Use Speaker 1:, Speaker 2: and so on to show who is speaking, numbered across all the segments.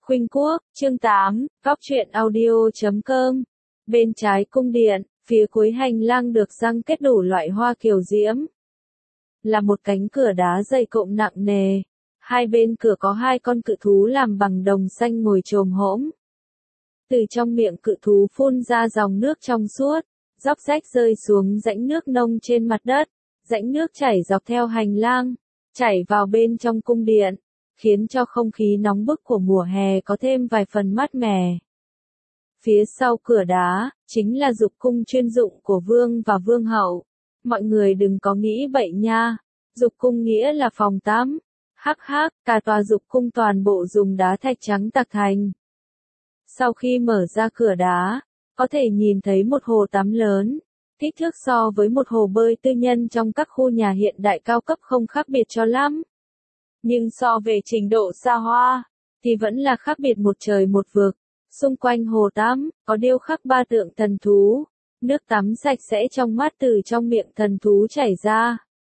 Speaker 1: Khuynh Quốc, chương 8, góc truyện audio.com. Bên trái cung điện, phía cuối hành lang được răng kết đủ loại hoa kiều diễm. Là một cánh cửa đá dày cộm nặng nề. Hai bên cửa có hai con cự thú làm bằng đồng xanh ngồi chồm hổm. Từ trong miệng cự thú phun ra dòng nước trong suốt, róc rách rơi xuống rãnh nước nông trên mặt đất. Rãnh nước chảy dọc theo hành lang, chảy vào bên trong cung điện, khiến cho không khí nóng bức của mùa hè có thêm vài phần mát mẻ. Phía sau cửa đá, chính là dục cung chuyên dụng của vương và vương hậu. Mọi người đừng có nghĩ bậy nha. Dục cung nghĩa là phòng tắm. Hắc hắc, cả tòa dục cung toàn bộ dùng đá thạch trắng tạc thành. Sau khi mở ra cửa đá, có thể nhìn thấy một hồ tắm lớn. Kích thước so với một hồ bơi tư nhân trong các khu nhà hiện đại cao cấp không khác biệt cho lắm. Nhưng so về trình độ xa hoa, thì vẫn là khác biệt một trời một vực. Xung quanh hồ tắm, có điêu khắc 3 tượng thần thú. Nước tắm sạch sẽ trong mát từ trong miệng thần thú chảy ra.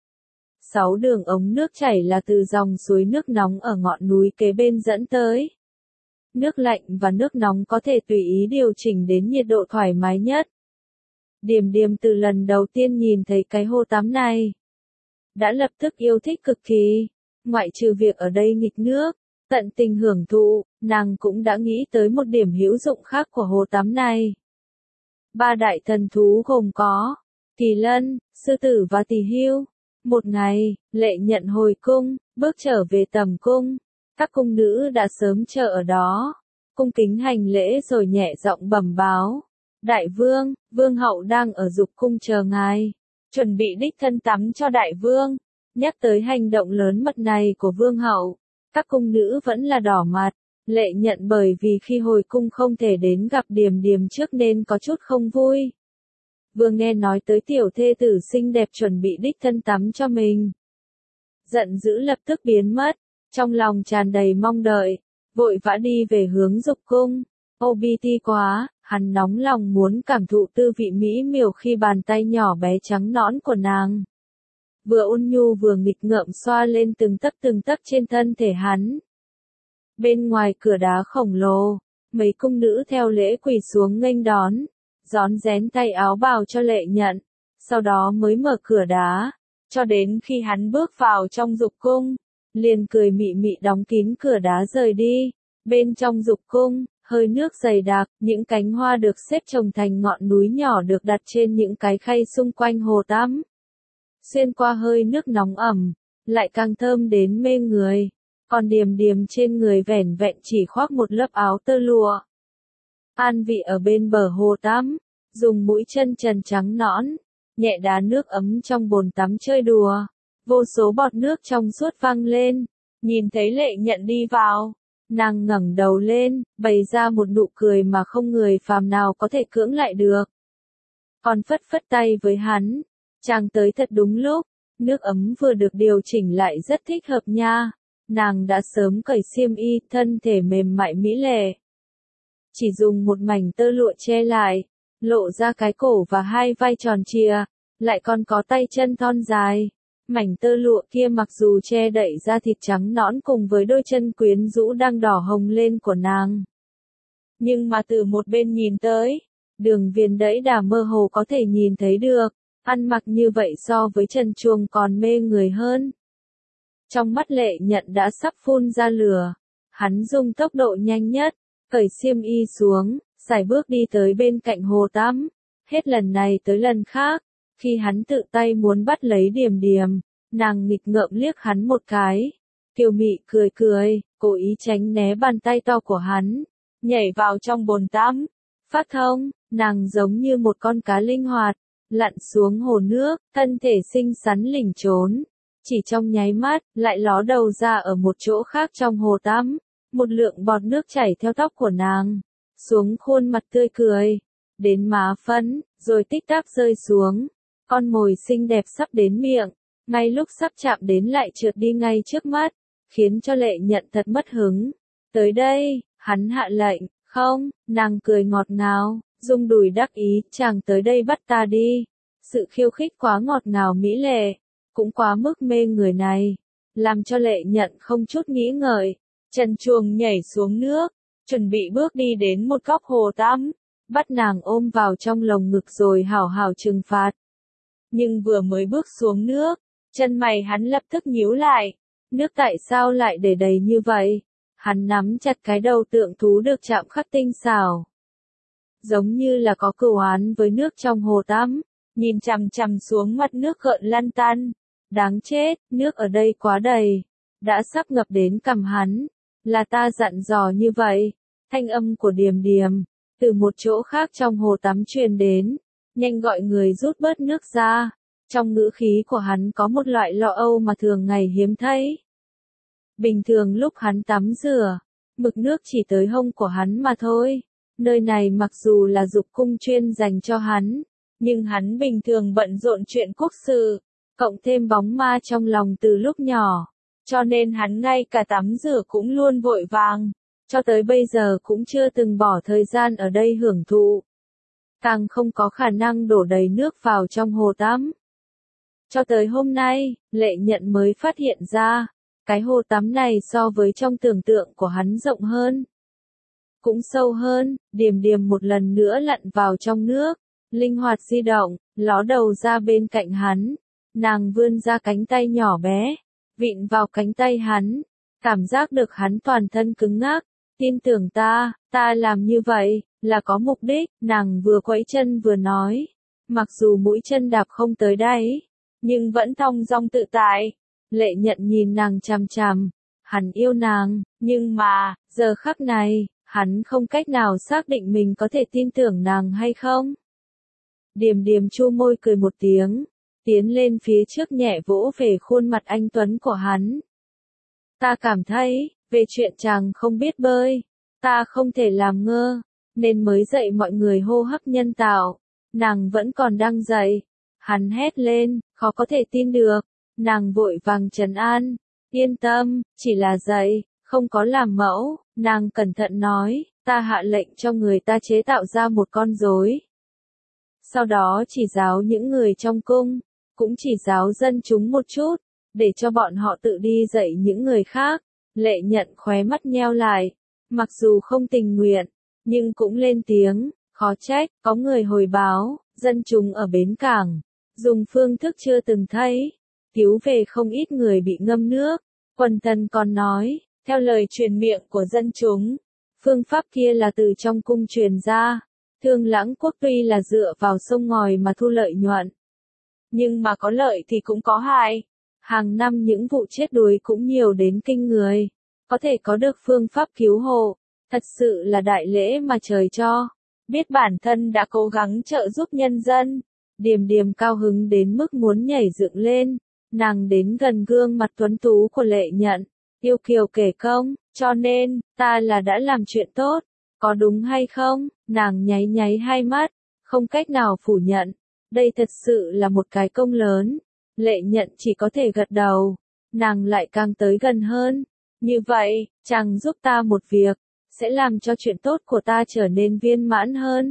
Speaker 1: 6 đường ống nước chảy là từ dòng suối nước nóng ở ngọn núi kế bên dẫn tới. Nước lạnh và nước nóng có thể tùy ý điều chỉnh đến nhiệt độ thoải mái nhất. Điềm Điềm từ lần đầu tiên nhìn thấy cái hồ tắm này, đã lập tức yêu thích cực kỳ. Ngoại trừ việc ở đây nghịch nước, tận tình hưởng thụ, nàng cũng đã nghĩ tới một điểm hữu dụng khác của hồ tắm này. 3 đại thần thú gồm có Kỳ Lân, Sư Tử và Tỳ Hưu. Một ngày, Lệ Nhận hồi cung, bước trở về tầm cung. Các cung nữ đã sớm chờ ở đó, cung kính hành lễ rồi nhẹ giọng bẩm báo. Đại vương, vương hậu đang ở dục cung chờ ngài, chuẩn bị đích thân tắm cho đại vương. Nhắc tới hành động lớn mật này của vương hậu, các cung nữ vẫn là đỏ mặt. Lệ Nhận bởi vì khi hồi cung không thể đến gặp Điềm Điềm trước nên có chút không vui. Vừa nghe nói tới tiểu thê tử xinh đẹp chuẩn bị đích thân tắm cho mình, giận dữ lập tức biến mất, trong lòng tràn đầy mong đợi, vội vã đi về hướng dục cung. OBT quá, hắn nóng lòng muốn cảm thụ tư vị mỹ miều khi bàn tay nhỏ bé trắng nõn của nàng vừa ôn nhu vừa nghịch ngợm xoa lên từng tấc trên thân thể hắn. Bên ngoài cửa đá khổng lồ, mấy cung nữ theo lễ quỳ xuống nghênh đón, rón rén tay áo bào cho Lệ Nhận, sau đó mới mở cửa đá, cho đến khi hắn bước vào trong dục cung, liền cười mị mị đóng kín cửa đá rời đi. Bên trong dục cung, hơi nước dày đặc, những cánh hoa được xếp chồng thành ngọn núi nhỏ được đặt trên những cái khay xung quanh hồ tắm. Xuyên qua hơi nước nóng ẩm, lại càng thơm đến mê người. Còn Điềm Điềm trên người vẻn vẹn chỉ khoác một lớp áo tơ lụa. An vị ở bên bờ hồ tắm, dùng mũi chân trần trắng nõn, nhẹ đá nước ấm trong bồn tắm chơi đùa. Vô số bọt nước trong suốt văng lên, nhìn thấy Lệ Nhận đi vào, nàng ngẩng đầu lên, bày ra một nụ cười mà không người phàm nào có thể cưỡng lại được. Còn phất phất tay với hắn, chàng tới thật đúng lúc, nước ấm vừa được điều chỉnh lại rất thích hợp nha. Nàng đã sớm cởi xiêm y, thân thể mềm mại mỹ lệ. Chỉ dùng một mảnh tơ lụa che lại, lộ ra cái cổ và hai vai tròn trịa, lại còn có tay chân thon dài. Mảnh tơ lụa kia mặc dù che đậy da thịt trắng nõn cùng với đôi chân quyến rũ đang đỏ hồng lên của nàng, nhưng mà từ một bên nhìn tới, đường viền đẫy đà mơ hồ có thể nhìn thấy được. Ăn mặc như vậy so với trần truồng còn mê người hơn. Trong mắt Lệ Nhận đã sắp phun ra lửa, hắn dùng tốc độ nhanh nhất, cởi xiêm y xuống, sải bước đi tới bên cạnh hồ tắm. Hết lần này tới lần khác, khi hắn tự tay muốn bắt lấy Điềm Điềm, nàng nghịch ngợm liếc hắn một cái, kiều mị cười cười, cố ý tránh né bàn tay to của hắn, nhảy vào trong bồn tắm. Phát thông, nàng giống như một con cá linh hoạt, lặn xuống hồ nước, thân thể xinh xắn lỉnh trốn. Chỉ trong nháy mắt, lại ló đầu ra ở một chỗ khác trong hồ tắm. Một lượng bọt nước chảy theo tóc của nàng, xuống khuôn mặt tươi cười, đến má phấn, rồi tích tắc rơi xuống. Con mồi xinh đẹp sắp đến miệng, ngay lúc sắp chạm đến lại trượt đi ngay trước mắt, khiến cho Lệ Nhận thật mất hứng. Tới đây, hắn hạ lệnh, không, nàng cười ngọt ngào, rung đùi đắc ý, chàng tới đây bắt ta đi. Sự khiêu khích quá ngọt ngào mỹ lệ, cũng quá mức mê người này, làm cho Lệ Nhận không chút nghĩ ngợi, trần truồng nhảy xuống nước, chuẩn bị bước đi đến một góc hồ tắm, bắt nàng ôm vào trong lồng ngực rồi hảo hảo trừng phạt. Nhưng vừa mới bước xuống nước, chân mày hắn lập tức nhíu lại. Nước tại sao lại để đầy như vậy? Hắn nắm chặt cái đầu tượng thú được chạm khắc tinh xảo. Giống như là có cừu oán với nước trong hồ tắm, nhìn chằm chằm xuống mặt nước gợn lăn tăn. Đáng chết, nước ở đây quá đầy, đã sắp ngập đến cằm hắn. Là ta dặn dò như vậy. Thanh âm của Điềm Điềm, từ một chỗ khác trong hồ tắm truyền đến, nhanh gọi người rút bớt nước ra. Trong ngữ khí của hắn có một loại lo âu mà thường ngày hiếm thấy. Bình thường lúc hắn tắm rửa, mực nước chỉ tới hông của hắn mà thôi. Nơi này mặc dù là dục cung chuyên dành cho hắn, nhưng hắn bình thường bận rộn chuyện quốc sự, cộng thêm bóng ma trong lòng từ lúc nhỏ, cho nên hắn ngay cả tắm rửa cũng luôn vội vàng, cho tới bây giờ cũng chưa từng bỏ thời gian ở đây hưởng thụ. Càng không có khả năng đổ đầy nước vào trong hồ tắm. Cho tới hôm nay, Lệ Nhận mới phát hiện ra, cái hồ tắm này so với trong tưởng tượng của hắn rộng hơn, cũng sâu hơn. Điềm Điềm một lần nữa lặn vào trong nước, linh hoạt di động, ló đầu ra bên cạnh hắn. Nàng vươn ra cánh tay nhỏ bé, vịn vào cánh tay hắn, cảm giác được hắn toàn thân cứng ngắc. Tin tưởng ta, ta làm như vậy, là có mục đích, nàng vừa quẫy chân vừa nói. Mặc dù mũi chân đạp không tới đáy, nhưng vẫn thong dong tự tại. Lệ Nhận nhìn nàng chằm chằm, hắn yêu nàng, nhưng mà, giờ khắc này, hắn không cách nào xác định mình có thể tin tưởng nàng hay không. Điềm Điềm chu môi cười một tiếng, tiến lên phía trước nhẹ vỗ về khuôn mặt anh tuấn của hắn. Ta cảm thấy, về chuyện chàng không biết bơi, ta không thể làm ngơ, nên mới dạy mọi người hô hấp nhân tạo. Nàng vẫn còn đang dạy. Hắn hét lên, khó có thể tin được. Nàng vội vàng trấn an, yên tâm, chỉ là dạy, không có làm mẫu. Nàng cẩn thận nói, ta hạ lệnh cho người ta chế tạo ra một con rối. Sau đó chỉ giáo những người trong cung, cũng chỉ giáo dân chúng một chút, để cho bọn họ tự đi dạy những người khác. Lệ Nhận khóe mắt nheo lại, mặc dù không tình nguyện, nhưng cũng lên tiếng, khó trách, có người hồi báo, dân chúng ở bến cảng, dùng phương thức chưa từng thấy, cứu về không ít người bị ngâm nước. Quần thần còn nói, theo lời truyền miệng của dân chúng, phương pháp kia là từ trong cung truyền ra. Thương Lãng Quốc tuy là dựa vào sông ngòi mà thu lợi nhuận, nhưng mà có lợi thì cũng có hại. Hàng năm những vụ chết đuối cũng nhiều đến kinh người. Có thể có được phương pháp cứu hộ, thật sự là đại lễ mà trời cho. Biết bản thân đã cố gắng trợ giúp nhân dân, Điềm Điềm cao hứng đến mức muốn nhảy dựng lên. Nàng đến gần gương mặt tuấn tú của Lệ Nhận, yêu kiều kể công, cho nên, ta là đã làm chuyện tốt, có đúng hay không? Nàng nháy nháy hai mắt, không cách nào phủ nhận. Đây thật sự là một cái công lớn. Lệ Nhận chỉ có thể gật đầu. Nàng lại càng tới gần hơn. Như vậy, chàng giúp ta một việc, sẽ làm cho chuyện tốt của ta trở nên viên mãn hơn.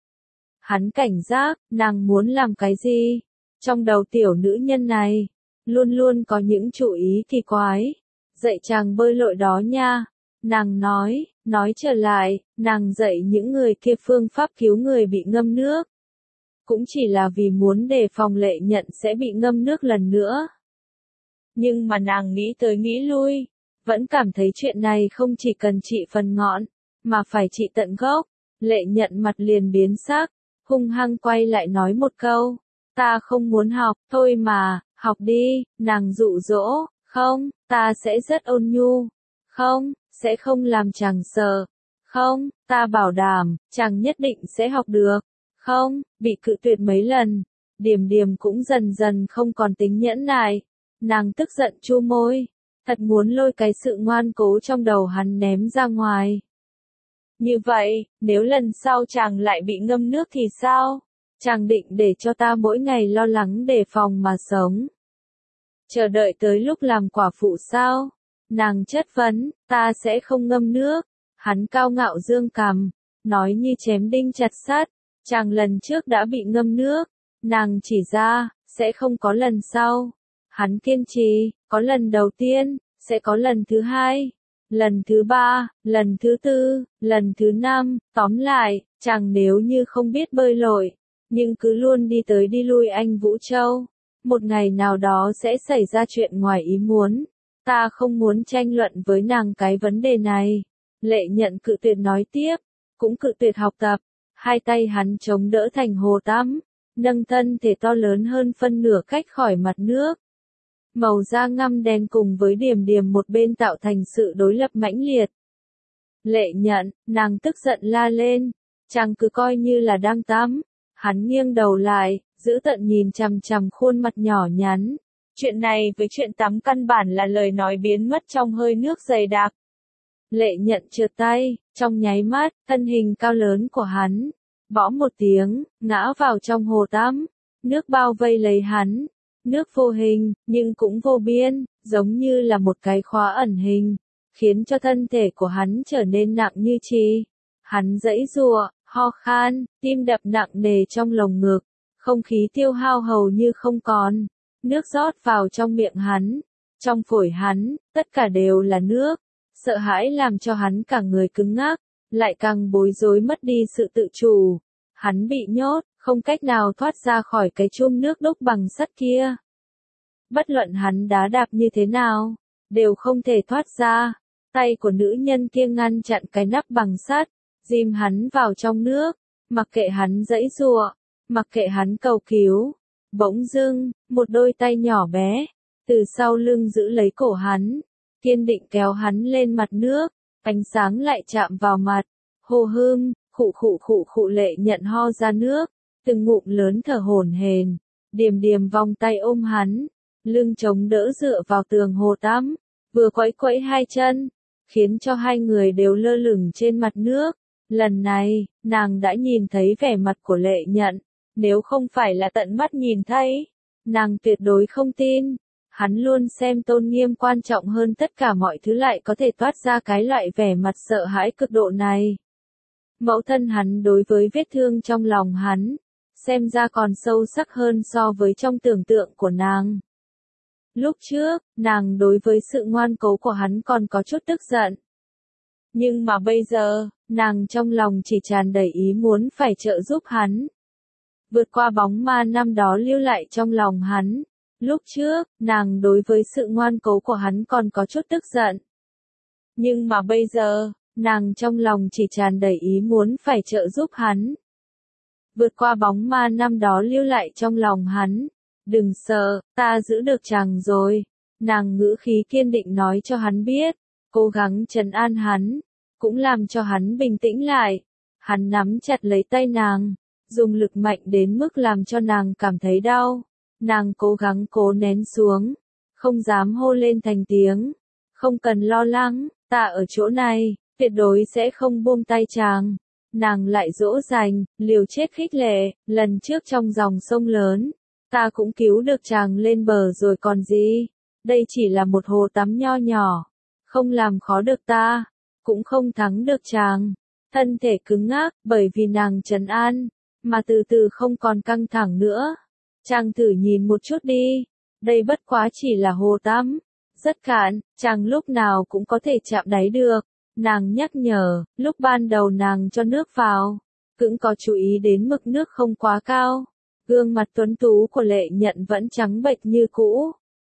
Speaker 1: Hắn cảnh giác, nàng muốn làm cái gì? Trong đầu tiểu nữ nhân này, luôn luôn có những chủ ý kỳ quái. Dạy chàng bơi lội đó nha. Nàng nói trở lại, nàng dạy những người kia phương pháp cứu người bị ngâm nước. Cũng chỉ là vì muốn đề phòng Lệ Nhận sẽ bị ngâm nước lần nữa. Nhưng mà nàng nghĩ tới nghĩ lui, vẫn cảm thấy chuyện này không chỉ cần trị phần ngọn, mà phải trị tận gốc. Lệ Nhận mặt liền biến sắc, hung hăng quay lại nói một câu, ta không muốn học, thôi mà, học đi. Nàng dụ dỗ, không, ta sẽ rất ôn nhu, không, sẽ không làm chàng sợ, không, ta bảo đảm, chàng nhất định sẽ học được, không. Bị cự tuyệt mấy lần, Điềm Điềm cũng dần dần không còn tính nhẫn nại. Nàng tức giận chu môi, thật muốn lôi cái sự ngoan cố trong đầu hắn ném ra ngoài. Như vậy, nếu lần sau chàng lại bị ngâm nước thì sao? Chàng định để cho ta mỗi ngày lo lắng đề phòng mà sống? Chờ đợi tới lúc làm quả phụ sao? Nàng chất vấn, ta sẽ không ngâm nước. Hắn cao ngạo dương cằm, nói như chém đinh chặt sắt. Chàng lần trước đã bị ngâm nước. Nàng chỉ ra, sẽ không có lần sau. Hắn kiên trì, có lần đầu tiên, sẽ có lần thứ hai. lần thứ 3, lần thứ 4, lần thứ 5, tóm lại, chàng nếu như không biết bơi lội, nhưng cứ luôn đi tới đi lui anh Vũ Châu, một ngày nào đó sẽ xảy ra chuyện ngoài ý muốn. Ta không muốn tranh luận với nàng cái vấn đề này. Lệ Nhận cự tuyệt nói tiếp, cũng cự tuyệt học tập. Hai tay hắn chống đỡ thành hồ tắm, nâng thân thể to lớn hơn phân nửa cách khỏi mặt nước. Màu da ngăm đen cùng với điểm điểm một bên tạo thành sự đối lập mãnh liệt. Lệ Nhận, nàng tức giận la lên, chàng cứ coi như là đang tắm. Hắn nghiêng đầu lại, giữ tận nhìn chằm chằm khuôn mặt nhỏ nhắn. Chuyện này với chuyện tắm căn bản là lời nói biến mất trong hơi nước dày đặc. Lệ Nhận trượt tay, trong nháy mắt, thân hình cao lớn của hắn, bõ một tiếng, ngã vào trong hồ tắm. Nước bao vây lấy hắn, nước vô hình, nhưng cũng vô biên, giống như là một cái khóa ẩn hình, khiến cho thân thể của hắn trở nên nặng như chì. Hắn giãy giụa, ho khan, tim đập nặng nề trong lồng ngực, không khí tiêu hao hầu như không còn. Nước rót vào trong miệng hắn, trong phổi hắn, tất cả đều là nước. Sợ hãi làm cho hắn cả người cứng ngắc, lại càng bối rối mất đi sự tự chủ. Hắn bị nhốt, không cách nào thoát ra khỏi cái chum nước đúc bằng sắt kia. Bất luận hắn đá đạp như thế nào, đều không thể thoát ra. Tay của nữ nhân kia ngăn chặn cái nắp bằng sắt, ghim hắn vào trong nước, mặc kệ hắn giãy giụa, mặc kệ hắn cầu cứu. Bỗng dưng, một đôi tay nhỏ bé, từ sau lưng giữ lấy cổ hắn, kiên định kéo hắn lên mặt nước, ánh sáng lại chạm vào mặt. Hô hưng, khụ khụ khụ khụ. Lệ Nhận ho ra nước, từng ngụm lớn thở hổn hển. Điềm Điềm vòng tay ôm hắn, lưng chống đỡ dựa vào tường hồ tắm, vừa quẫy quẫy hai chân, khiến cho hai người đều lơ lửng trên mặt nước. Lần này, nàng đã nhìn thấy vẻ mặt của Lệ Nhận, nếu không phải là tận mắt nhìn thấy, nàng tuyệt đối không tin. Hắn luôn xem tôn nghiêm quan trọng hơn tất cả mọi thứ, lại có thể toát ra cái loại vẻ mặt sợ hãi cực độ này. Mẫu thân hắn đối với vết thương trong lòng hắn, xem ra còn sâu sắc hơn so với trong tưởng tượng của nàng. Lúc trước, nàng đối với sự ngoan cố của hắn còn có chút tức giận. Nhưng mà bây giờ, nàng trong lòng chỉ tràn đầy ý muốn phải trợ giúp hắn. Vượt qua bóng ma năm đó lưu lại trong lòng hắn. Lúc trước, nàng đối với sự ngoan cố của hắn còn có chút tức giận. Nhưng mà bây giờ, nàng trong lòng chỉ tràn đầy ý muốn phải trợ giúp hắn. Vượt qua bóng ma năm đó lưu lại trong lòng hắn. Đừng sợ, ta giữ được chàng rồi. Nàng ngữ khí kiên định nói cho hắn biết, cố gắng trấn an hắn, cũng làm cho hắn bình tĩnh lại. Hắn nắm chặt lấy tay nàng, dùng lực mạnh đến mức làm cho nàng cảm thấy đau. Nàng cố gắng cố nén xuống, không dám hô lên thành tiếng. Không cần lo lắng, ta ở chỗ này, tuyệt đối sẽ không buông tay chàng. Nàng lại dỗ dành, liều chết khích lệ, lần trước trong dòng sông lớn, ta cũng cứu được chàng lên bờ rồi còn gì. Đây chỉ là một hồ tắm nho nhỏ, không làm khó được ta, cũng không thắng được chàng. Thân thể cứng ngắc, bởi vì nàng trấn an, mà từ từ không còn căng thẳng nữa. Chàng thử nhìn một chút đi, đây bất quá chỉ là hồ tắm, rất cạn, chàng lúc nào cũng có thể chạm đáy được. Nàng nhắc nhở, lúc ban đầu nàng cho nước vào, cũng có chú ý đến mực nước không quá cao. Gương mặt tuấn tú của Lệ Nhận vẫn trắng bệch như cũ.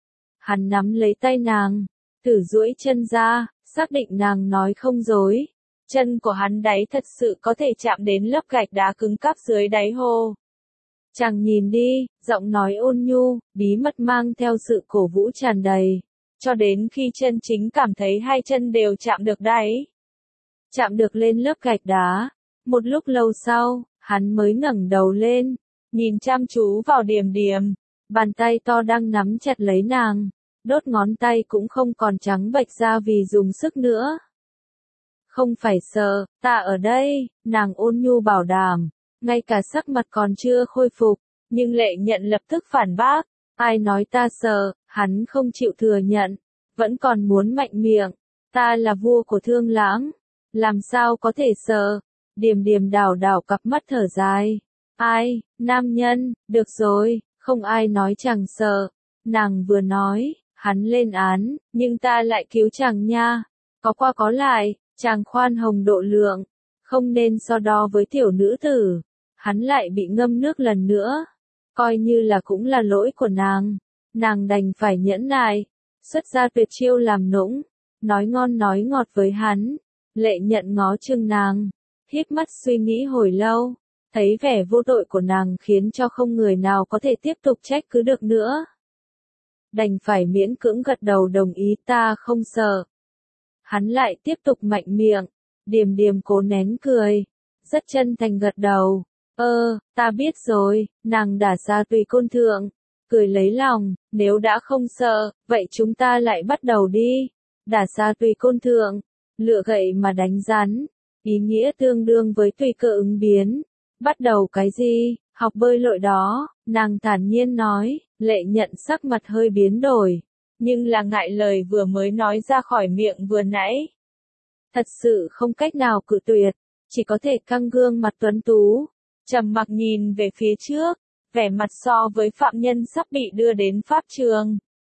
Speaker 1: Hắn nắm lấy tay nàng, thử duỗi chân ra, xác định nàng nói không dối. Chân của hắn đáy thật sự có thể chạm đến lớp gạch đá cứng cáp dưới đáy hồ. Chàng nhìn đi, giọng nói ôn nhu, bí mật mang theo sự cổ vũ tràn đầy. Cho đến khi chân chính cảm thấy hai chân đều chạm được đáy. Chạm được lên lớp gạch đá. Một lúc lâu sau, hắn mới ngẩng đầu lên, nhìn chăm chú vào Điềm Điềm. Bàn tay to đang nắm chặt lấy nàng. Đốt ngón tay cũng không còn trắng bệch ra vì dùng sức nữa. Không phải sợ, ta ở đây, nàng ôn nhu bảo đảm. Ngay cả sắc mặt còn chưa khôi phục, nhưng Lệ Nhận lập tức phản bác. Ai nói ta sợ, hắn không chịu thừa nhận, vẫn còn muốn mạnh miệng. Ta là vua của Thương Lãng, làm sao có thể sợ. Điềm Điềm đảo đảo cặp mắt thở dài. Ai, nam nhân, được rồi, không ai nói chàng sợ. Nàng vừa nói, hắn lên án, nhưng ta lại cứu chàng nha. Có qua có lại, chàng khoan hồng độ lượng, không nên so đo với tiểu nữ tử. Hắn lại bị ngâm nước lần nữa. Coi như là cũng là lỗi của nàng đành phải nhẫn nại, xuất ra tuyệt chiêu làm nũng, nói ngon nói ngọt với hắn. Lệ Nhận ngó chừng nàng, híp mắt suy nghĩ hồi lâu, thấy vẻ vô tội của nàng khiến cho không người nào có thể tiếp tục trách cứ được nữa. Đành phải miễn cưỡng gật đầu đồng ý, ta không sợ. Hắn lại tiếp tục mạnh miệng, điềm điềm cố nén cười, rất chân thành gật đầu. Ta biết rồi, nàng đả ra Tùy Côn Thượng, cười lấy lòng, nếu đã không sợ, vậy chúng ta lại bắt đầu đi. Đả ra Tùy Côn Thượng, lựa gậy mà đánh rắn, ý nghĩa tương đương với tùy cơ ứng biến. Bắt đầu cái gì, học bơi lội đó, nàng thản nhiên nói. Lệ Nhận sắc mặt hơi biến đổi, nhưng là ngại lời vừa mới nói ra khỏi miệng vừa nãy. Thật sự không cách nào cự tuyệt, chỉ có thể căng gương mặt tuấn tú, trầm mặc nhìn về phía trước, vẻ mặt so với phạm nhân sắp bị đưa đến pháp trường,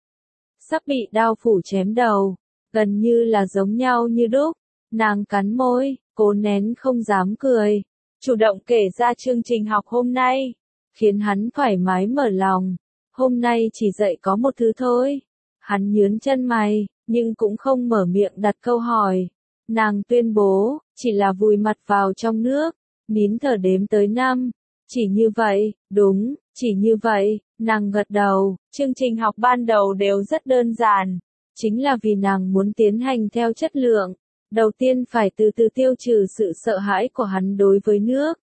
Speaker 1: sắp bị đao phủ chém đầu, gần như là giống nhau như đúc. Nàng cắn môi, cố nén không dám cười, chủ động kể ra chương trình học hôm nay, khiến hắn thoải mái mở lòng. Hôm nay chỉ dạy có một thứ thôi. Hắn nhướng chân mày, nhưng cũng không mở miệng đặt câu hỏi. Nàng tuyên bố, chỉ là vùi mặt vào trong nước, nín thở đếm tới 5. Chỉ như vậy, đúng, chỉ như vậy, nàng gật đầu. Chương trình học ban đầu đều rất đơn giản, chính là vì nàng muốn tiến hành theo chất lượng. Đầu tiên phải từ từ tiêu trừ sự sợ hãi của hắn đối với nước.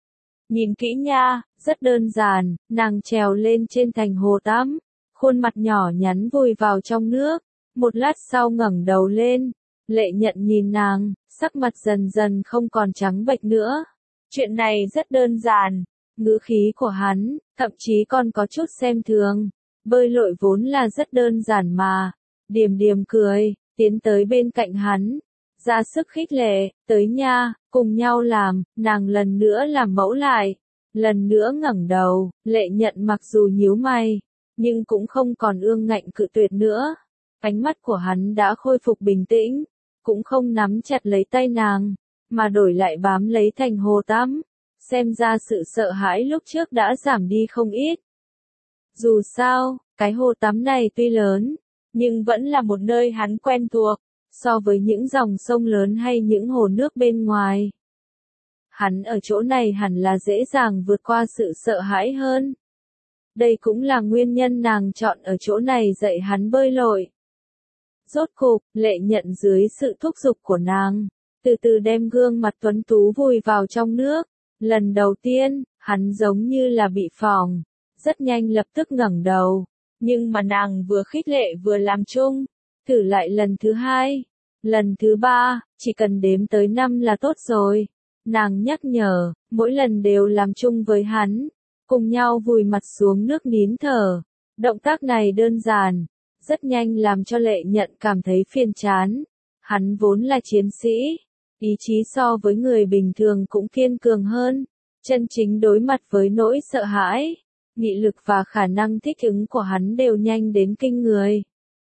Speaker 1: Nhìn kỹ nha, rất đơn giản, nàng trèo lên trên thành hồ tắm, khuôn mặt nhỏ nhắn vùi vào trong nước, một lát sau ngẩng đầu lên, Lệ Nhận nhìn nàng, sắc mặt dần dần không còn trắng bệch nữa. Chuyện này rất đơn giản, ngữ khí của hắn, thậm chí còn có chút xem thường, bơi lội vốn là rất đơn giản mà. Điềm điềm cười, tiến tới bên cạnh hắn, ra sức khích lệ, tới nha, cùng nhau làm. Nàng lần nữa làm mẫu lại, lần nữa ngẩng đầu. Lệ Nhận mặc dù nhíu mày, nhưng cũng không còn ương ngạnh cự tuyệt nữa. Ánh mắt của hắn đã khôi phục bình tĩnh, cũng không nắm chặt lấy tay nàng, mà đổi lại bám lấy thành hồ tắm. Xem ra sự sợ hãi lúc trước đã giảm đi không ít. Dù sao, cái hồ tắm này tuy lớn, nhưng vẫn là một nơi hắn quen thuộc, so với những dòng sông lớn hay những hồ nước bên ngoài. Hắn ở chỗ này hẳn là dễ dàng vượt qua sự sợ hãi hơn. Đây cũng là nguyên nhân nàng chọn ở chỗ này dạy hắn bơi lội. Rốt cục, Lệ Nhận dưới sự thúc giục của nàng, từ từ đem gương mặt tuấn tú vùi vào trong nước. Lần đầu tiên, hắn giống như là bị phỏng, rất nhanh lập tức ngẩng đầu. Nhưng mà nàng vừa khích lệ vừa làm chung, thử lại lần thứ 2, lần thứ 3, chỉ cần đếm tới 5 là tốt rồi. Nàng nhắc nhở, mỗi lần đều làm chung với hắn, cùng nhau vùi mặt xuống nước nín thở. Động tác này đơn giản, rất nhanh làm cho Lệ Nhận cảm thấy phiền chán. Hắn vốn là chiến sĩ, ý chí so với người bình thường cũng kiên cường hơn, chân chính đối mặt với nỗi sợ hãi, nghị lực và khả năng thích ứng của hắn đều nhanh đến kinh người.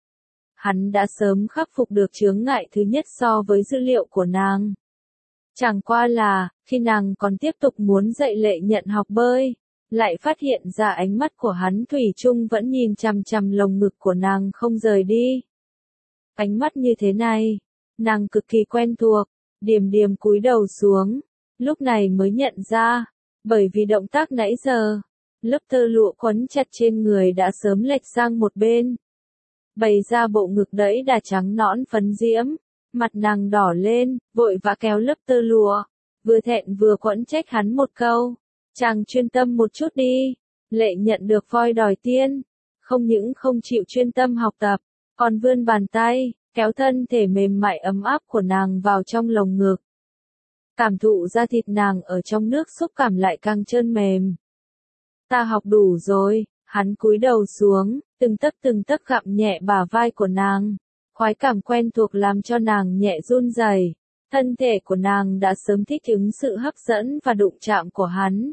Speaker 1: Hắn đã sớm khắc phục được chướng ngại thứ nhất so với dữ liệu của nàng. Chẳng qua là, khi nàng còn tiếp tục muốn dạy Lệ Nhận học bơi, lại phát hiện ra ánh mắt của hắn thủy chung vẫn nhìn chằm chằm lồng ngực của nàng không rời đi. Ánh mắt như thế này, nàng cực kỳ quen thuộc. Điềm điềm cúi đầu xuống, lúc này mới nhận ra, bởi vì động tác nãy giờ, lớp tơ lụa quấn chặt trên người đã sớm lệch sang một bên, bày ra bộ ngực đẫy đà trắng nõn phấn diễm. Mặt nàng đỏ lên, vội vã kéo lớp tơ lụa, vừa thẹn vừa quẫn trách hắn một câu. Chàng chuyên tâm một chút đi. Lệ Nhận được voi đòi tiên, không những không chịu chuyên tâm học tập, còn vươn bàn tay, kéo thân thể mềm mại ấm áp của nàng vào trong lồng ngực. Cảm thụ da thịt nàng ở trong nước xúc cảm lại càng trơn mềm. Ta học đủ rồi. Hắn cúi đầu xuống, từng tấc gặm nhẹ bả vai của nàng. Khoái cảm quen thuộc làm cho nàng nhẹ run rẩy. Thân thể của nàng đã sớm thích ứng sự hấp dẫn và đụng chạm của hắn.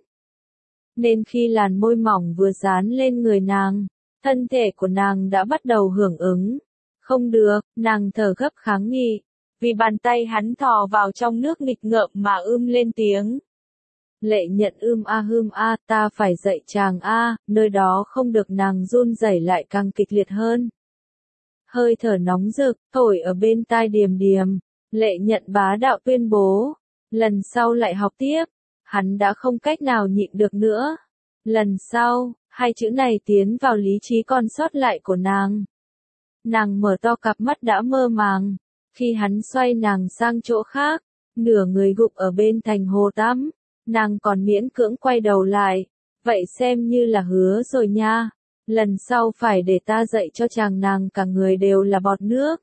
Speaker 1: Nên khi làn môi mỏng vừa dán lên người nàng, thân thể của nàng đã bắt đầu hưởng ứng. Không được, nàng thở gấp kháng nghị. vì bàn tay hắn thò vào trong nước nghịch ngợm mà lên tiếng. Lệ Nhận hưm a, ta phải dạy chàng a, nơi đó không được. Nàng run rẩy lại càng kịch liệt hơn. Hơi thở nóng rực, thổi ở bên tai Điềm Điềm. Lệ Nhận bá đạo tuyên bố. Lần sau lại học tiếp. Hắn đã không cách nào nhịn được nữa. Lần sau, hai chữ này tiến vào lý trí còn sót lại của nàng. Nàng mở to cặp mắt đã mơ màng. Khi hắn xoay nàng sang chỗ khác, nửa người gục ở bên thành hồ tắm, nàng còn miễn cưỡng quay đầu lại. Vậy xem như là hứa rồi nha. Lần sau phải để ta dạy cho chàng. Nàng cả người đều là bọt nước.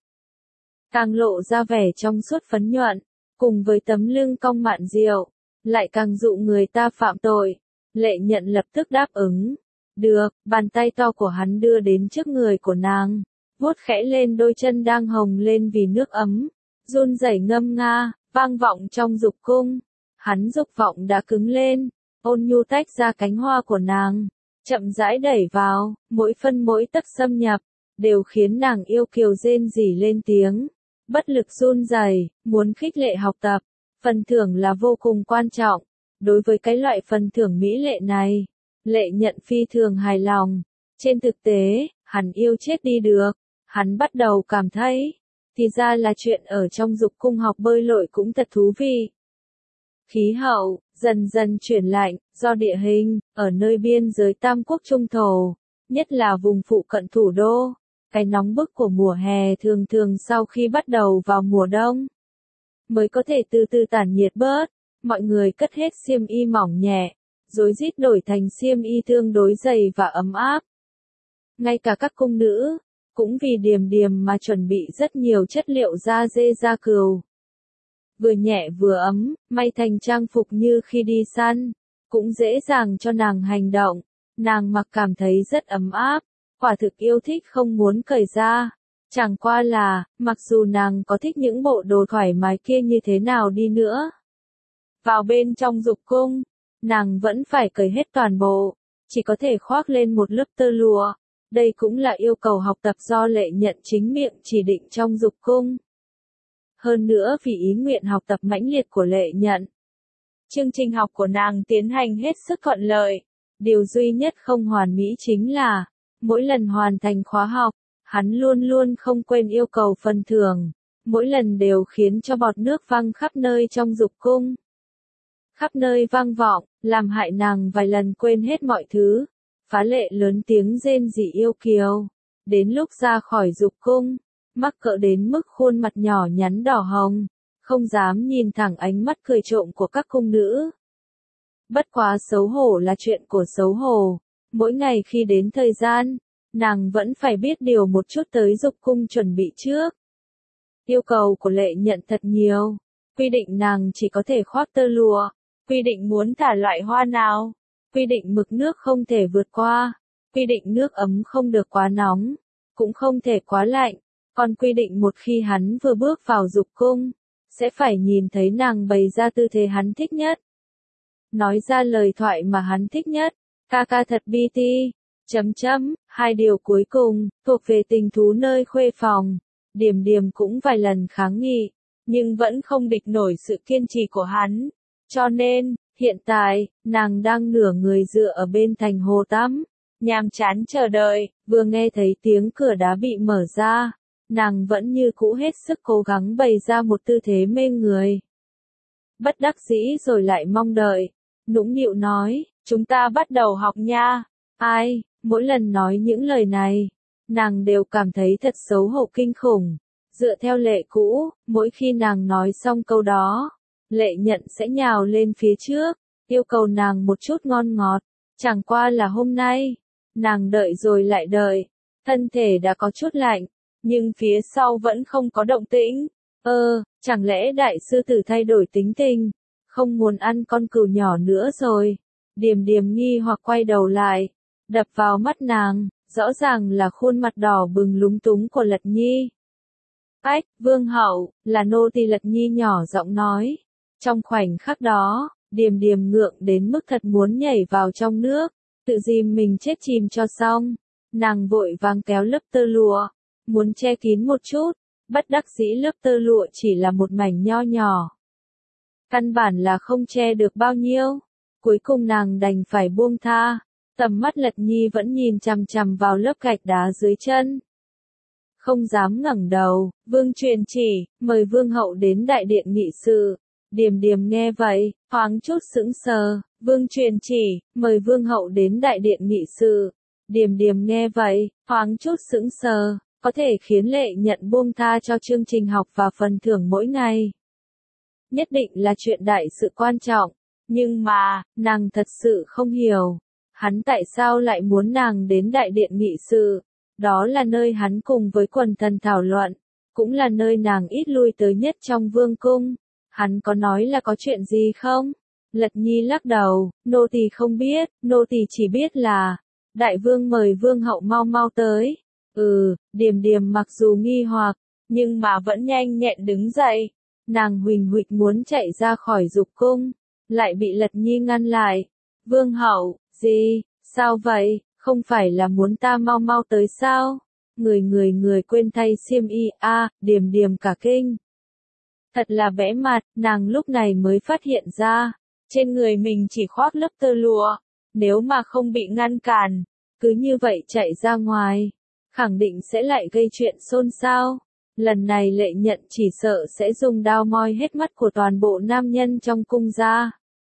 Speaker 1: Càng lộ ra vẻ trong suốt phấn nhuận, cùng với tấm lưng cong mạn diệu, lại càng dụ người ta phạm tội. Lệ Nhận lập tức đáp ứng. Được, bàn tay to của hắn đưa đến trước người của nàng, vuốt khẽ lên đôi chân đang hồng lên vì nước ấm, run rẩy ngâm nga, vang vọng trong dục cung. Hắn dục vọng đã cứng lên, ôn nhu tách ra cánh hoa của nàng, chậm rãi đẩy vào, mỗi phân mỗi tấc xâm nhập, đều khiến nàng yêu kiều rên rỉ lên tiếng, bất lực run rẩy, muốn khích lệ học tập. Phần thưởng là vô cùng quan trọng. Đối với cái loại phần thưởng mỹ lệ này, Lệ Nhận phi thường hài lòng. Trên thực tế, hắn yêu chết đi được. Hắn bắt đầu cảm thấy, thì ra là chuyện ở trong dục cung học bơi lội cũng thật thú vị. Khí hậu dần dần chuyển lạnh, do địa hình ở nơi biên giới Tam Quốc Trung Thổ, nhất là vùng phụ cận thủ đô, cái nóng bức của mùa hè thường thường sau khi bắt đầu vào mùa đông mới có thể từ từ tản nhiệt bớt. Mọi người cất hết xiêm y mỏng nhẹ, rối rít đổi thành xiêm y tương đối dày và ấm áp. Ngay cả các cung nữ cũng vì Điềm Điềm mà chuẩn bị rất nhiều chất liệu da dê da cừu. Vừa nhẹ vừa ấm, may thành trang phục như khi đi săn, cũng dễ dàng cho nàng hành động. Nàng mặc cảm thấy rất ấm áp, quả thực yêu thích không muốn cởi ra. Chẳng qua là, mặc dù nàng có thích những bộ đồ thoải mái kia như thế nào đi nữa, vào bên trong dục cung, nàng vẫn phải cởi hết toàn bộ, chỉ có thể khoác lên một lớp tơ lụa. Đây cũng là yêu cầu học tập do Lệ Nhận chính miệng chỉ định trong dục cung. Hơn nữa vì ý nguyện học tập mãnh liệt của Lệ Nhận, chương trình học của nàng tiến hành hết sức thuận lợi. Điều duy nhất không hoàn mỹ chính là, mỗi lần hoàn thành khóa học, hắn luôn luôn không quên yêu cầu phần thưởng, mỗi lần đều khiến cho bọt nước văng khắp nơi trong dục cung. Khắp nơi vang vọng, làm hại nàng vài lần quên hết mọi thứ, phá lệ lớn tiếng rên rỉ yêu kiều. Đến lúc ra khỏi dục cung, mắc cỡ đến mức khuôn mặt nhỏ nhắn đỏ hồng, không dám nhìn thẳng ánh mắt cười trộm của các cung nữ. Bất quá xấu hổ là chuyện của xấu hổ, mỗi ngày khi đến thời gian, nàng vẫn phải biết điều một chút tới dục cung chuẩn bị trước. Yêu cầu của Lệ Nhận thật nhiều, quy định nàng chỉ có thể khoác tơ lụa, quy định muốn thả loại hoa nào, quy định mực nước không thể vượt qua, quy định nước ấm không được quá nóng, cũng không thể quá lạnh, còn quy định một khi hắn vừa bước vào dục cung, sẽ phải nhìn thấy nàng bày ra tư thế hắn thích nhất, nói ra lời thoại mà hắn thích nhất. Ca ca thật BT. Hai điều cuối cùng, thuộc về tình thú nơi khuê phòng. Điềm Điềm cũng vài lần kháng nghị, nhưng vẫn không địch nổi sự kiên trì của hắn. Cho nên, hiện tại, nàng đang nửa người dựa ở bên thành hồ tắm, nhàm chán chờ đợi. Vừa nghe thấy tiếng cửa đá bị mở ra, nàng vẫn như cũ hết sức cố gắng bày ra một tư thế mê người. Bất đắc dĩ rồi lại mong đợi, nũng nịu nói, chúng ta bắt đầu học nha. Ai, mỗi lần nói những lời này, nàng đều cảm thấy thật xấu hổ kinh khủng. Dựa theo lệ cũ, mỗi khi nàng nói xong câu đó, Lệ Nhận sẽ nhào lên phía trước, yêu cầu nàng một chút ngon ngọt. Chẳng qua là hôm nay, nàng đợi rồi lại đợi, thân thể đã có chút lạnh, nhưng phía sau vẫn không có động tĩnh. Chẳng lẽ đại sư tử thay đổi tính tình, không muốn ăn con cừu nhỏ nữa rồi? Điềm Điềm nghi hoặc quay đầu lại, đập vào mắt nàng, rõ ràng là khuôn mặt đỏ bừng lúng túng của Lật Nhi. Ách, vương hậu, là nô tỳ Lật Nhi nhỏ giọng nói. Trong khoảnh khắc đó, Điềm Điềm ngượng đến mức thật muốn nhảy vào trong nước, tự dìm mình chết chìm cho xong. Nàng vội vàng kéo lớp tơ lụa, muốn che kín một chút, Bất đắc dĩ lớp tơ lụa chỉ là một mảnh nho nhỏ. Căn bản là không che được bao nhiêu. Cuối cùng nàng đành phải buông tha. Tầm mắt Lật Nhi vẫn nhìn chằm chằm vào lớp gạch đá dưới chân. Không dám ngẩng đầu, vương truyền chỉ, mời vương hậu đến đại điện nghị sự. Điềm điềm nghe vậy, thoáng chút sững sờ, vương truyền chỉ, mời vương hậu đến đại điện nghị sự. Điềm điềm nghe vậy, thoáng chút sững sờ, có thể khiến Lệ Nhận buông tha cho chương trình học và phần thưởng mỗi ngày. Nhất định là chuyện đại sự quan trọng, nhưng mà, nàng thật sự không hiểu. Hắn tại sao lại muốn nàng đến đại điện nghị sự? Đó là nơi hắn cùng với quần thần thảo luận, cũng là nơi nàng ít lui tới nhất trong vương cung. Hắn có nói là có chuyện gì không? Lật Nhi lắc đầu, nô tỳ không biết, nô tỳ chỉ biết là, đại vương mời vương hậu mau mau tới. Điềm điềm mặc dù nghi hoặc, nhưng mà vẫn nhanh nhẹn đứng dậy. Nàng huỳnh huỵch muốn chạy ra khỏi dục cung, lại bị Lật Nhi ngăn lại. Vương hậu, gì, sao vậy, không phải là muốn ta mau mau tới sao? Người quên thay xiêm y, điềm điềm cả kinh. Thật là bẽ mặt, nàng lúc này mới phát hiện ra, trên người mình chỉ khoác lớp tơ lụa, nếu mà không bị ngăn cản, cứ như vậy chạy ra ngoài, khẳng định sẽ lại gây chuyện xôn xao. Lần này Lệ Nhận chỉ sợ sẽ dùng đao moi hết mắt của toàn bộ nam nhân trong cung ra.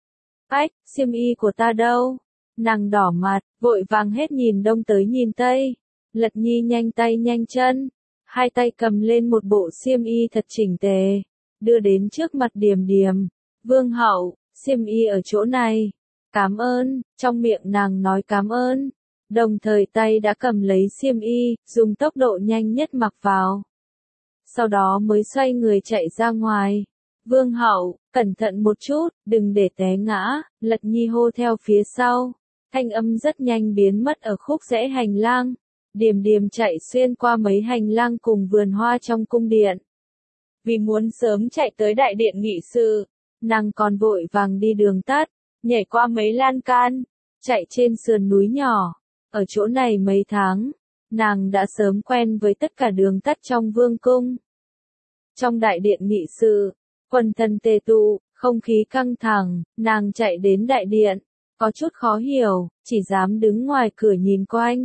Speaker 1: Ách, xiêm y của ta đâu? Nàng đỏ mặt, vội vàng hết nhìn đông tới nhìn tây. Lật Nhi nhanh tay nhanh chân, hai tay cầm lên một bộ xiêm y thật chỉnh tề, đưa đến trước mặt Điềm Điềm. Vương hậu, xiêm y ở chỗ này. Cảm ơn, trong miệng nàng nói cảm ơn, đồng thời tay đã cầm lấy xiêm y, dùng tốc độ nhanh nhất mặc vào. Sau đó mới xoay người chạy ra ngoài. Vương hậu, cẩn thận một chút, đừng để té ngã. Lật Nhi hô theo phía sau. Thanh âm rất nhanh biến mất ở khúc rẽ hành lang. Điềm điềm chạy xuyên qua mấy hành lang cùng vườn hoa trong cung điện. Vì muốn sớm chạy tới đại điện nghị sự, nàng còn vội vàng đi đường tắt, nhảy qua mấy lan can, chạy trên sườn núi nhỏ. Ở chỗ này mấy tháng, nàng đã sớm quen với tất cả đường tắt trong vương cung. Trong đại điện nghị sự, quần thần tề tụ, không khí căng thẳng, nàng chạy đến đại điện, có chút khó hiểu, chỉ dám đứng ngoài cửa nhìn quanh.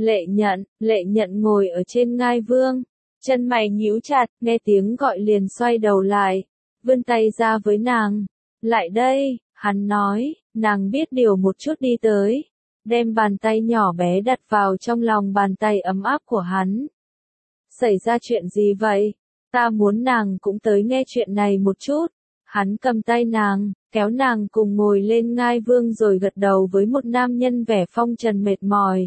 Speaker 1: Lệ Nhận ngồi ở trên ngai vương, chân mày nhíu chặt, nghe tiếng gọi liền xoay đầu lại, vươn tay ra với nàng. Lại đây, hắn nói, nàng biết điều một chút đi tới, đem bàn tay nhỏ bé đặt vào trong lòng bàn tay ấm áp của hắn. Xảy ra chuyện gì vậy? Ta muốn nàng cũng tới nghe chuyện này một chút. Hắn cầm tay nàng, kéo nàng cùng ngồi lên ngai vương rồi gật đầu với một nam nhân vẻ phong trần mệt mỏi.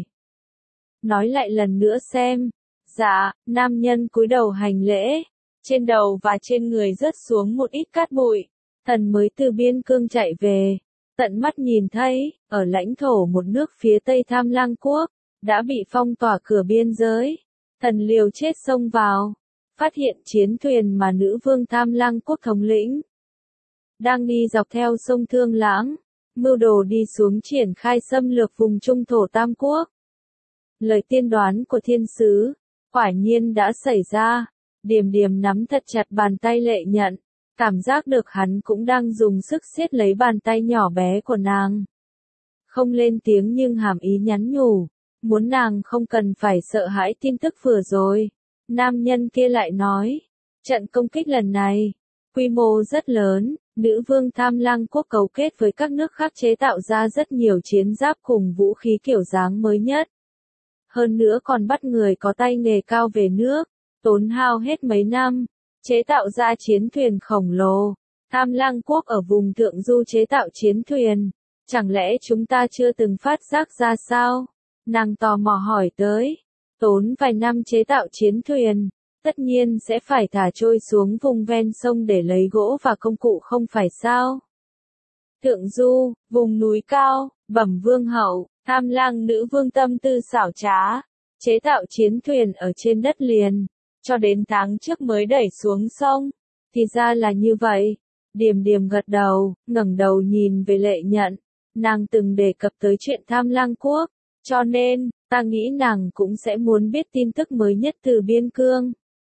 Speaker 1: Nói lại lần nữa xem. Dạ, nam nhân cúi đầu hành lễ. Trên đầu và trên người rớt xuống một ít cát bụi. Thần mới từ biên cương chạy về. Tận mắt nhìn thấy, ở lãnh thổ một nước phía tây Tham Lang Quốc, đã bị phong tỏa cửa biên giới. Thần liều chết xông vào. Phát hiện chiến thuyền mà nữ vương Tham Lang Quốc thống lĩnh đang đi dọc theo sông Thương Lãng, mưu đồ đi xuống triển khai xâm lược vùng trung thổ Tam Quốc. Lời tiên đoán của thiên sứ, quả nhiên đã xảy ra. Điềm điềm nắm thật chặt bàn tay Lệ Nhận, cảm giác được hắn cũng đang dùng sức siết lấy bàn tay nhỏ bé của nàng. Không lên tiếng nhưng hàm ý nhắn nhủ, muốn nàng không cần phải sợ hãi tin tức vừa rồi. Nam nhân kia lại nói, trận công kích lần này, quy mô rất lớn, nữ vương Tham Lang Quốc cấu kết với các nước khác chế tạo ra rất nhiều chiến giáp cùng vũ khí kiểu dáng mới nhất. Hơn nữa còn bắt người có tay nghề cao về nước, tốn hao hết mấy năm, chế tạo ra chiến thuyền khổng lồ. Tham Lang Quốc ở vùng Thượng Du chế tạo chiến thuyền, chẳng lẽ chúng ta chưa từng phát giác ra sao? Nàng tò mò hỏi tới. Tốn vài năm chế tạo chiến thuyền, tất nhiên sẽ phải thả trôi xuống vùng ven sông để lấy gỗ và công cụ không phải sao? Thượng Du, vùng núi cao, bẩm vương hậu, Tham Lang nữ vương tâm tư xảo trá, chế tạo chiến thuyền ở trên đất liền, cho đến tháng trước mới đẩy xuống sông. Thì ra là như vậy. Điềm điềm gật đầu, ngẩng đầu nhìn về Lệ Nhận. Nàng từng đề cập tới chuyện Tham Lang Quốc, cho nên, ta nghĩ nàng cũng sẽ muốn biết tin tức mới nhất từ biên cương.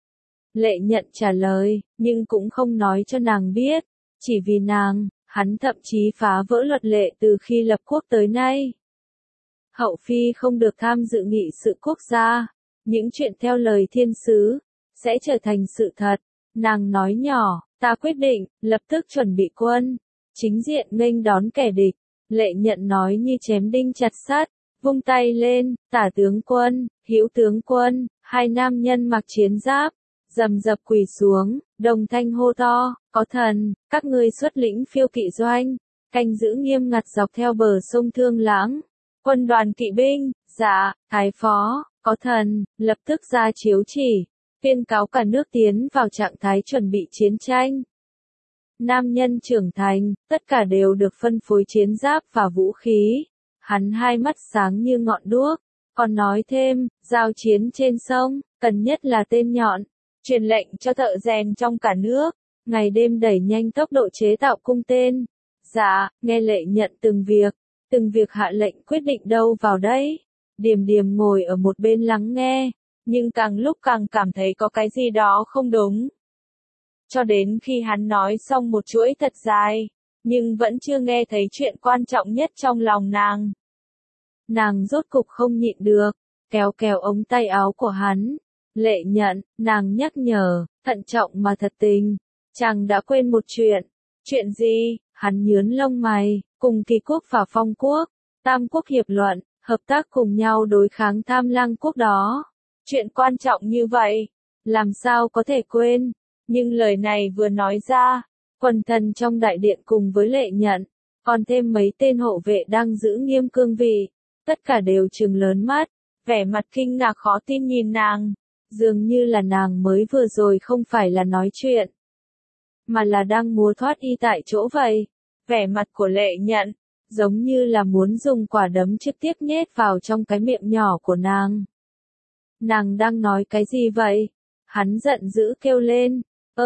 Speaker 1: Lệ Nhận trả lời, nhưng cũng không nói cho nàng biết, chỉ vì nàng, hắn thậm chí phá vỡ luật lệ từ khi lập quốc tới nay. Hậu phi không được tham dự nghị sự quốc gia, những chuyện theo lời thiên sứ, sẽ trở thành sự thật. Nàng nói nhỏ, ta quyết định, lập tức chuẩn bị quân, chính diện nghênh đón kẻ địch. Lệ Nhận nói như chém đinh chặt sắt, vung tay lên, tả tướng quân, hữu tướng quân, hai nam nhân mặc chiến giáp, rầm rập quỳ xuống, đồng thanh hô to, có thần, các ngươi xuất lĩnh phiêu kỵ doanh, canh giữ nghiêm ngặt dọc theo bờ sông Thương Lãng. Quân đoàn kỵ binh, dạ, thái phó, có thần, lập tức ra chiếu chỉ, tuyên cáo cả nước tiến vào trạng thái chuẩn bị chiến tranh. Nam nhân trưởng thành, tất cả đều được phân phối chiến giáp và vũ khí. Hắn hai mắt sáng như ngọn đuốc, còn nói thêm, giao chiến trên sông, cần nhất là tên nhọn. Truyền lệnh cho thợ rèn trong cả nước, ngày đêm đẩy nhanh tốc độ chế tạo cung tên. Dạ, nghe Lệ Nhận từng việc hạ lệnh quyết định đâu vào đấy. Điềm Điềm ngồi ở một bên lắng nghe, nhưng càng lúc càng cảm thấy có cái gì đó không đúng. Cho đến khi hắn nói xong một chuỗi thật dài, nhưng vẫn chưa nghe thấy chuyện quan trọng nhất trong lòng nàng. Nàng rốt cục không nhịn được, kéo kéo ống tay áo của hắn. Lệ Nhận, nàng nhắc nhở, thận trọng mà thật tình. Chàng đã quên một chuyện. Chuyện gì? Hắn nhướng lông mày, cùng Kỳ quốc và Phong quốc, Tam quốc hiệp luận, hợp tác cùng nhau đối kháng Tham Lang quốc đó. Chuyện quan trọng như vậy, làm sao có thể quên? Nhưng lời này vừa nói ra, quần thần trong đại điện cùng với Lệ Nhận, còn thêm mấy tên hộ vệ đang giữ nghiêm cương vị, tất cả đều trừng lớn mắt, vẻ mặt kinh ngạc khó tin nhìn nàng, dường như là nàng mới vừa rồi không phải là nói chuyện, mà là đang múa thoát y tại chỗ vậy. Vẻ mặt của Lệ Nhận, giống như là muốn dùng quả đấm trực tiếp nhét vào trong cái miệng nhỏ của nàng. Nàng đang nói cái gì vậy? Hắn giận dữ kêu lên,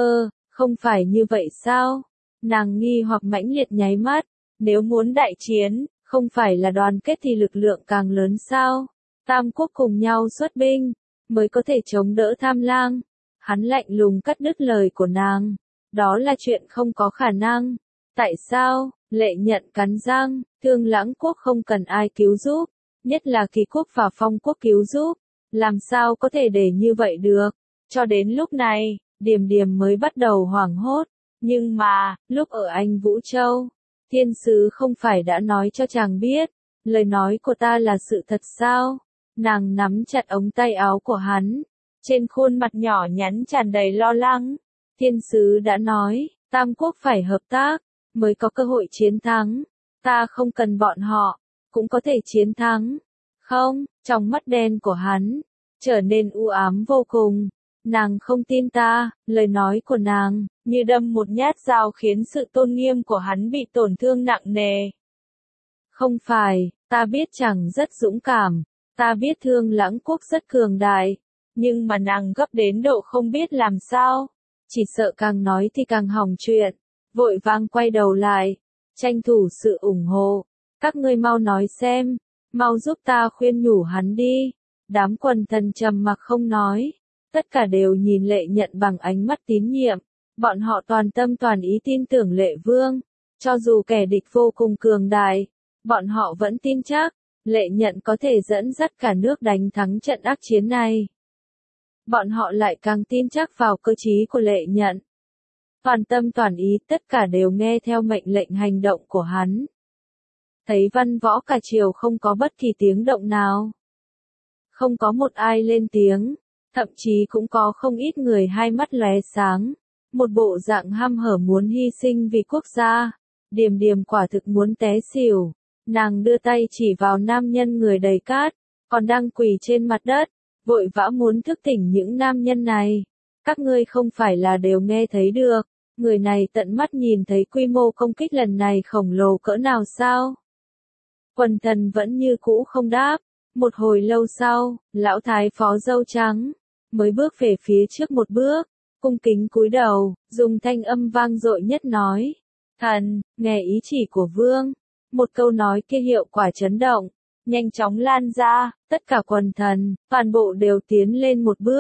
Speaker 1: không phải như vậy sao? Nàng nghi hoặc mãnh liệt nháy mắt, nếu muốn đại chiến, không phải là đoàn kết thì lực lượng càng lớn sao? Tam quốc cùng nhau xuất binh, mới có thể chống đỡ Tham Lang. Hắn lạnh lùng cắt đứt lời của nàng, đó là chuyện không có khả năng. Tại sao? Lệ Nhận cắn răng, Thương Lãng quốc không cần ai cứu giúp, nhất là Kỳ quốc và Phong quốc cứu giúp, làm sao có thể để như vậy được? Cho đến lúc này, Điềm Điềm mới bắt đầu hoảng hốt, nhưng mà, lúc ở Anh Vũ Châu, thiên sứ không phải đã nói cho chàng biết, lời nói của ta là sự thật sao? Nàng nắm chặt ống tay áo của hắn, trên khuôn mặt nhỏ nhắn tràn đầy lo lắng. Thiên sứ đã nói, Tam quốc phải hợp tác, mới có cơ hội chiến thắng. Ta không cần bọn họ, cũng có thể chiến thắng. Không, trong mắt đen của hắn, trở nên u ám vô cùng. Nàng không tin ta, lời nói của nàng, như đâm một nhát dao khiến sự tôn nghiêm của hắn bị tổn thương nặng nề. Không phải, ta biết chàng rất dũng cảm, ta biết Thương Lãng quốc rất cường đại, nhưng mà nàng gấp đến độ không biết làm sao, chỉ sợ càng nói thì càng hỏng chuyện, vội vàng quay đầu lại, tranh thủ sự ủng hộ. Các ngươi mau nói xem, mau giúp ta khuyên nhủ hắn đi. Đám quần thần trầm mặc không nói, tất cả đều nhìn Lệ Nhận bằng ánh mắt tín nhiệm, bọn họ toàn tâm toàn ý tin tưởng Lệ Vương, cho dù kẻ địch vô cùng cường đại, bọn họ vẫn tin chắc, Lệ Nhận có thể dẫn dắt cả nước đánh thắng trận ác chiến này. Bọn họ lại càng tin chắc vào cơ trí của Lệ Nhận. Toàn tâm toàn ý tất cả đều nghe theo mệnh lệnh hành động của hắn. Thấy văn võ cả triều không có bất kỳ tiếng động nào. Không có một ai lên tiếng, thậm chí cũng có không ít người hai mắt lóe sáng, một bộ dạng hăm hở muốn hy sinh vì quốc gia. Điềm Điềm quả thực muốn té xỉu, nàng đưa tay chỉ vào nam nhân người đầy cát, còn đang quỳ trên mặt đất, vội vã muốn thức tỉnh những nam nhân này. Các ngươi không phải là đều nghe thấy được, người này tận mắt nhìn thấy quy mô công kích lần này khổng lồ cỡ nào sao? Quần thần vẫn như cũ không đáp. Một hồi lâu sau, lão thái phó râu trắng, mới bước về phía trước một bước, cung kính cúi đầu, dùng thanh âm vang dội nhất nói. Thần, nghe ý chỉ của vương. Một câu nói kia hiệu quả chấn động, nhanh chóng lan ra, tất cả quần thần, toàn bộ đều tiến lên một bước,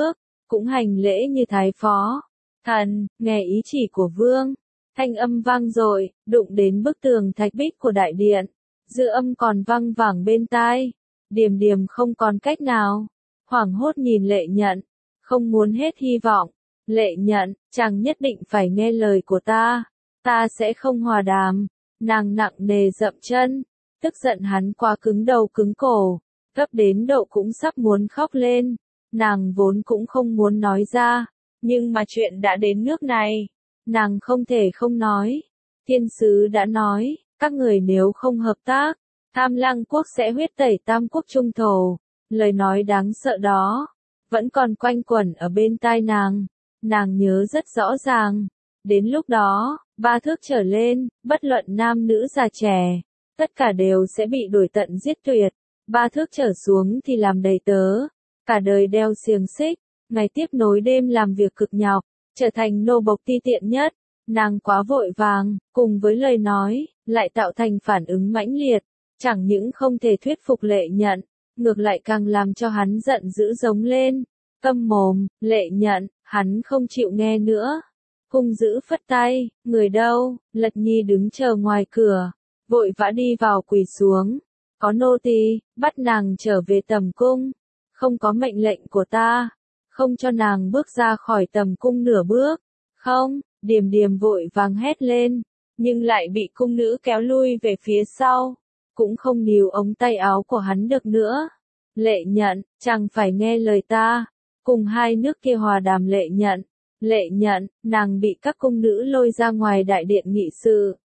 Speaker 1: cũng hành lễ như thái phó. Thần, nghe ý chỉ của vương. Thanh âm vang dội, đụng đến bức tường thạch bích của đại điện. Dư âm còn vang vẳng bên tai. Điềm Điềm không còn cách nào. Hoảng hốt nhìn Lệ Nhận. Không muốn hết hy vọng. Lệ Nhận, chàng nhất định phải nghe lời của ta. Ta sẽ không hòa đàm. Nàng nặng nề dậm chân. Tức giận hắn quá cứng đầu cứng cổ. Gấp đến độ cũng sắp muốn khóc lên. Nàng vốn cũng không muốn nói ra. Nhưng mà chuyện đã đến nước này. Nàng không thể không nói. Thiên sứ đã nói, các người nếu không hợp tác, Tham Lang quốc sẽ huyết tẩy Tam quốc trung thổ. Lời nói đáng sợ đó, vẫn còn quanh quẩn ở bên tai nàng. Nàng nhớ rất rõ ràng. Đến lúc đó, 3 thước trở lên, bất luận nam nữ già trẻ, tất cả đều sẽ bị đuổi tận giết tuyệt. 3 thước trở xuống thì làm đầy tớ, cả đời đeo xiềng xích, ngày tiếp nối đêm làm việc cực nhọc, trở thành nô bộc ti tiện nhất. Nàng quá vội vàng, cùng với lời nói, lại tạo thành phản ứng mãnh liệt, chẳng những không thể thuyết phục Lệ Nhận, ngược lại càng làm cho hắn giận dữ giống lên. Câm mồm, Lệ Nhận, hắn không chịu nghe nữa. Hung dữ phất tay, người đâu? Lật Nhi đứng chờ ngoài cửa, vội vã đi vào quỳ xuống. Có nô tỳ, bắt nàng trở về tầm cung. Không có mệnh lệnh của ta, không cho nàng bước ra khỏi tầm cung nửa bước. Không, Điềm Điềm vội vàng hét lên, nhưng lại bị cung nữ kéo lui về phía sau. Cũng không níu ống tay áo của hắn được nữa. Lệ Nhận, chàng phải nghe lời ta. Cùng hai nước kia hòa đàm. Lệ Nhận. Lệ Nhận, nàng bị các cung nữ lôi ra ngoài đại điện nghị sự.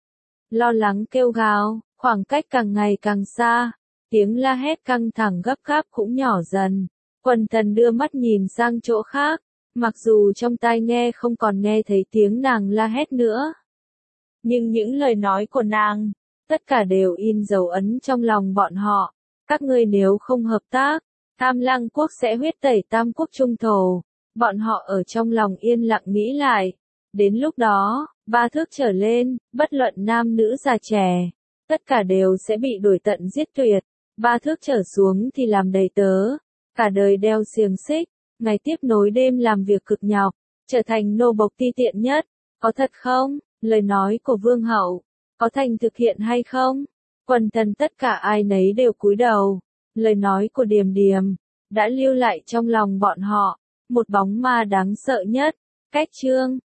Speaker 1: Lo lắng kêu gào, khoảng cách càng ngày càng xa. Tiếng la hét căng thẳng gấp gáp cũng nhỏ dần. Quần thần đưa mắt nhìn sang chỗ khác. Mặc dù trong tai nghe không còn nghe thấy tiếng nàng la hét nữa. Nhưng những lời nói của nàng, tất cả đều in dấu ấn trong lòng bọn họ. Các ngươi nếu không hợp tác, Tham Lang quốc sẽ huyết tẩy Tam quốc trung thổ. Bọn họ ở trong lòng yên lặng nghĩ lại. Đến lúc đó, 3 thước trở lên, bất luận nam nữ già trẻ, tất cả đều sẽ bị đuổi tận giết tuyệt. 3 thước trở xuống thì làm đầy tớ, cả đời đeo xiềng xích, ngày tiếp nối đêm làm việc cực nhọc, trở thành nô bộc ti tiện nhất. Có thật không? Lời nói của vương hậu, có thành thực hiện hay không? Quần thần tất cả ai nấy đều cúi đầu. Lời nói của Điềm Điềm đã lưu lại trong lòng bọn họ một bóng ma đáng sợ nhất. Cách chương